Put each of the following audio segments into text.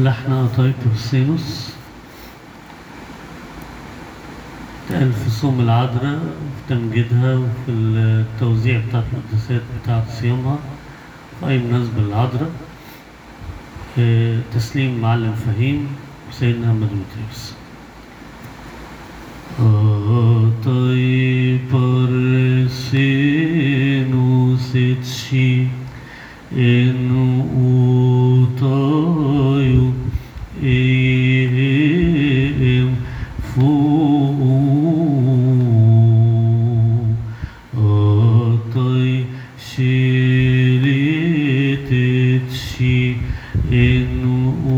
لحن أطايكوسينوس اتقال في صوم العذراء وفي تمجيدها وفي التوزيع بتاعت القداسات بتاعت صيامها في أي مناسبة للعذراء. تسليم معلم فهيم وسيدنا أحمد متريس. Atai parsenus enu utayu em fu atai shiritetshi enu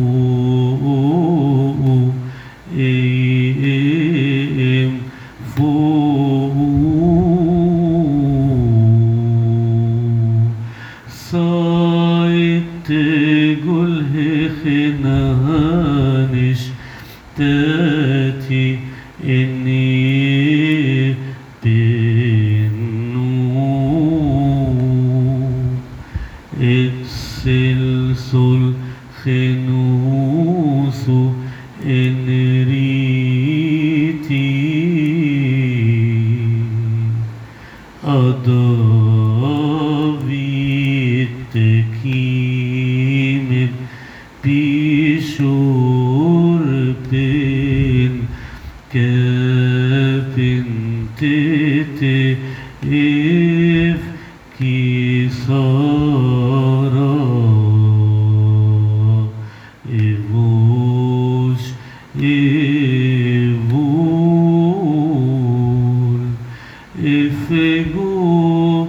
em fu تقول هخنانش تاتي إني بنو السلسل خنوس إنريتي أضافيتكي بشربين كابنتتي إف كيسارا إيفوش إيفول إفجو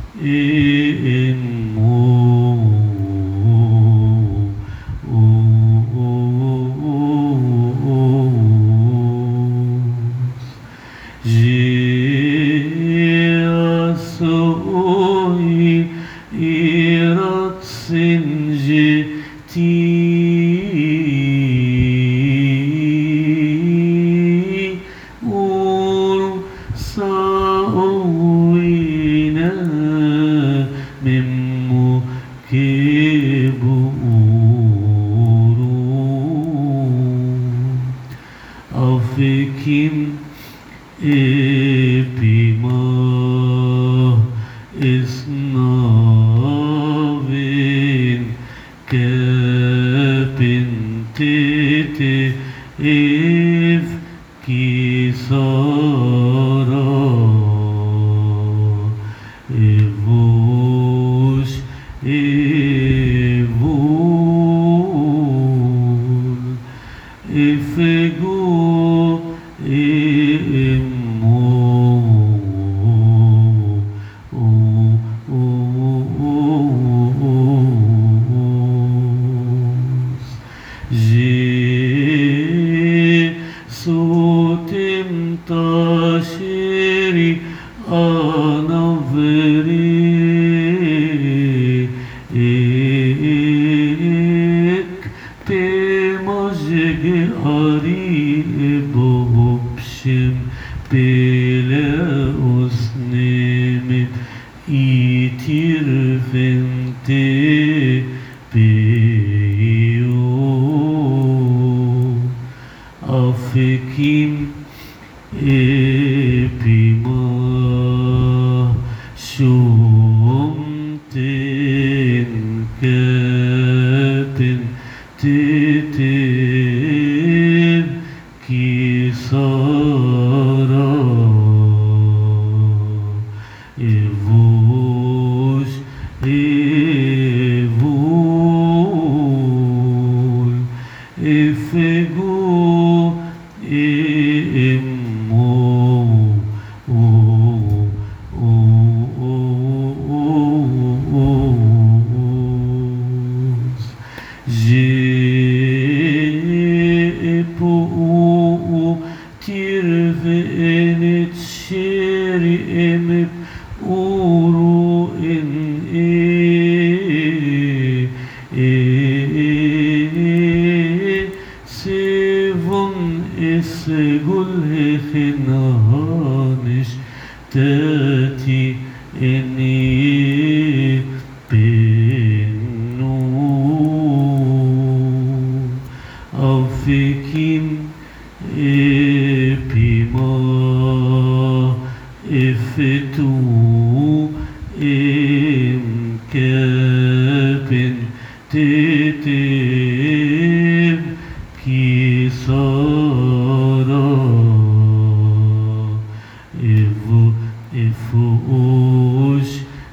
Afikim epima isnavin kapintete if kisara evush evul ifegu Sotim tashiri anavri ek temajge ari ebobshim bele osnemi itirvente beyo Afikim epima shumten kapin tetev kisara evush evul efegu تاتي إني بنو Ofikim epima ifetu imkepin tetev kisara ifush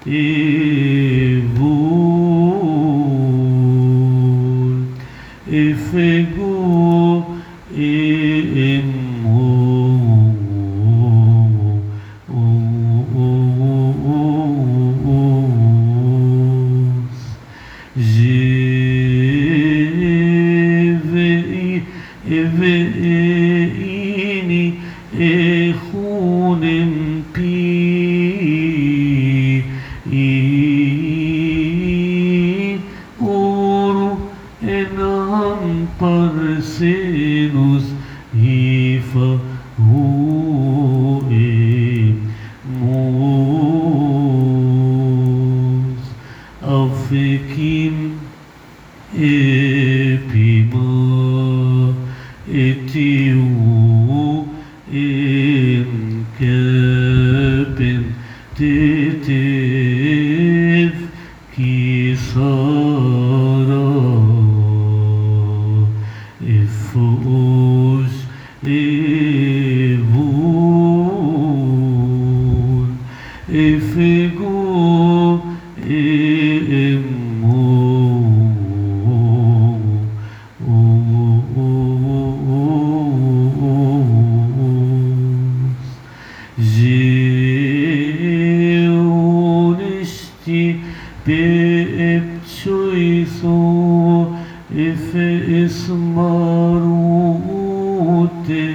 evul ifegu Eveini echunem pi oru enam parsenus hifa huem mos aufekim epima etiu imkepin tetev kisara ifush evul ifegu Beepchoiso efe ismarute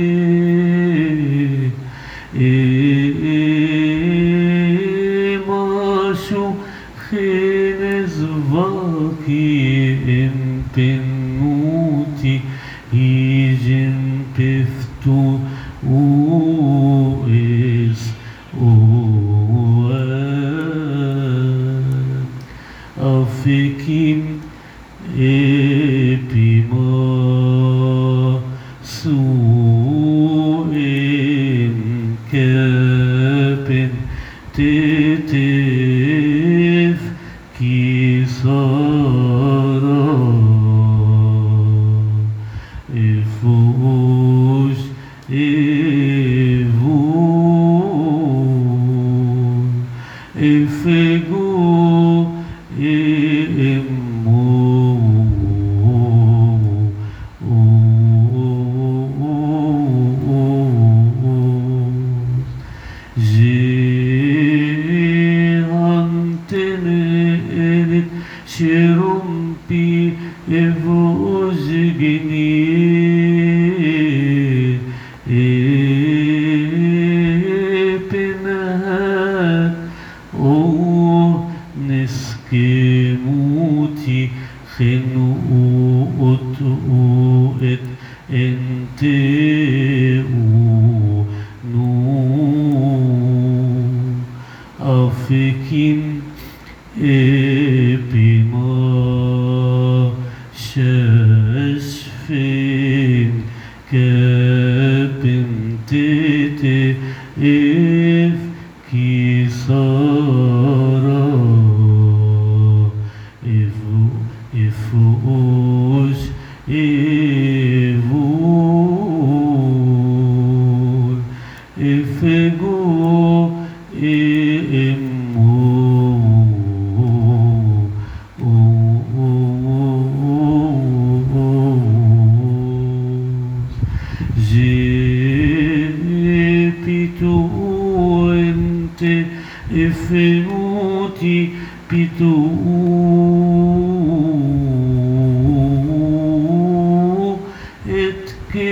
mashu chenezvaki empenuti hijin peftu ues Afikim epima suem kepin tetev kisara ifush evul ifegu Shirumpi evozgini epenat o neskemuti khenu otu et enteu nu afikim epima shashfin kepin tete if kisara ifush evul ifegu Ifenuti pitu et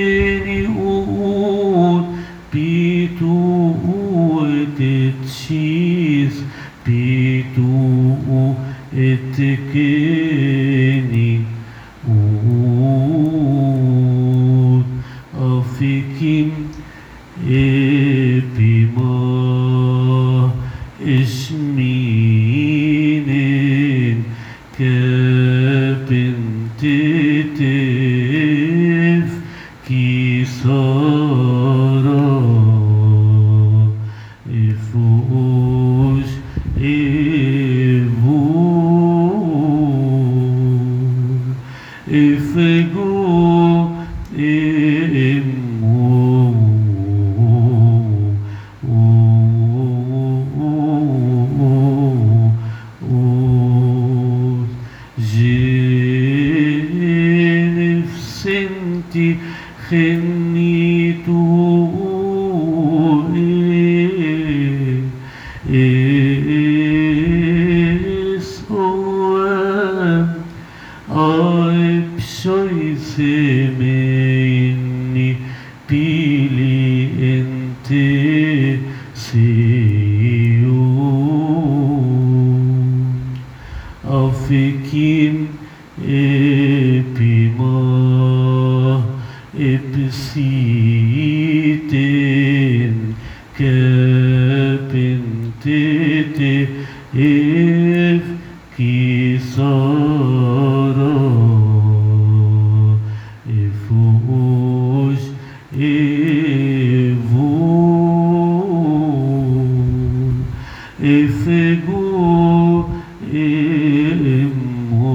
keniut pitu et chis pitu et keni afikim epima isminin kepin tetev efego emo senti خنيتو Ayıp söylemeyi bili ente seyon Afikin epima epsiten kepentete ev kisara efoj evon efego emo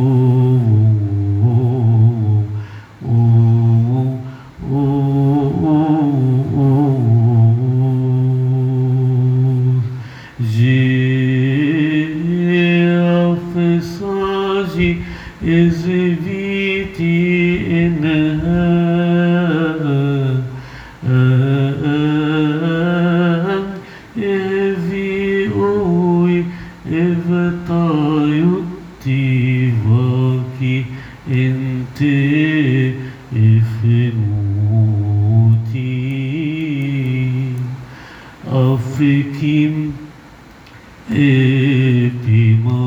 ezeviti enha evi oi evtayutti vaki ente efenuti afikim epima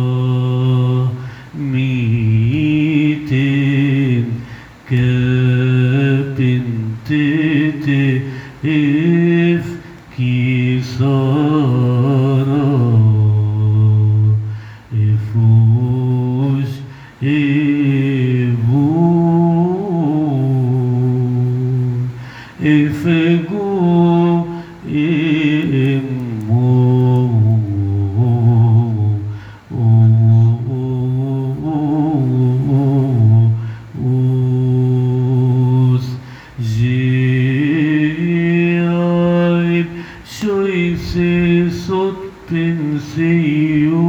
miten kepintete ef kisara efoj evon efego emo Şoyse sot penseyo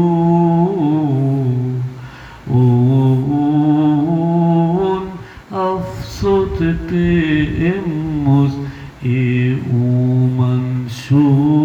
on afsot pe emos e uman şo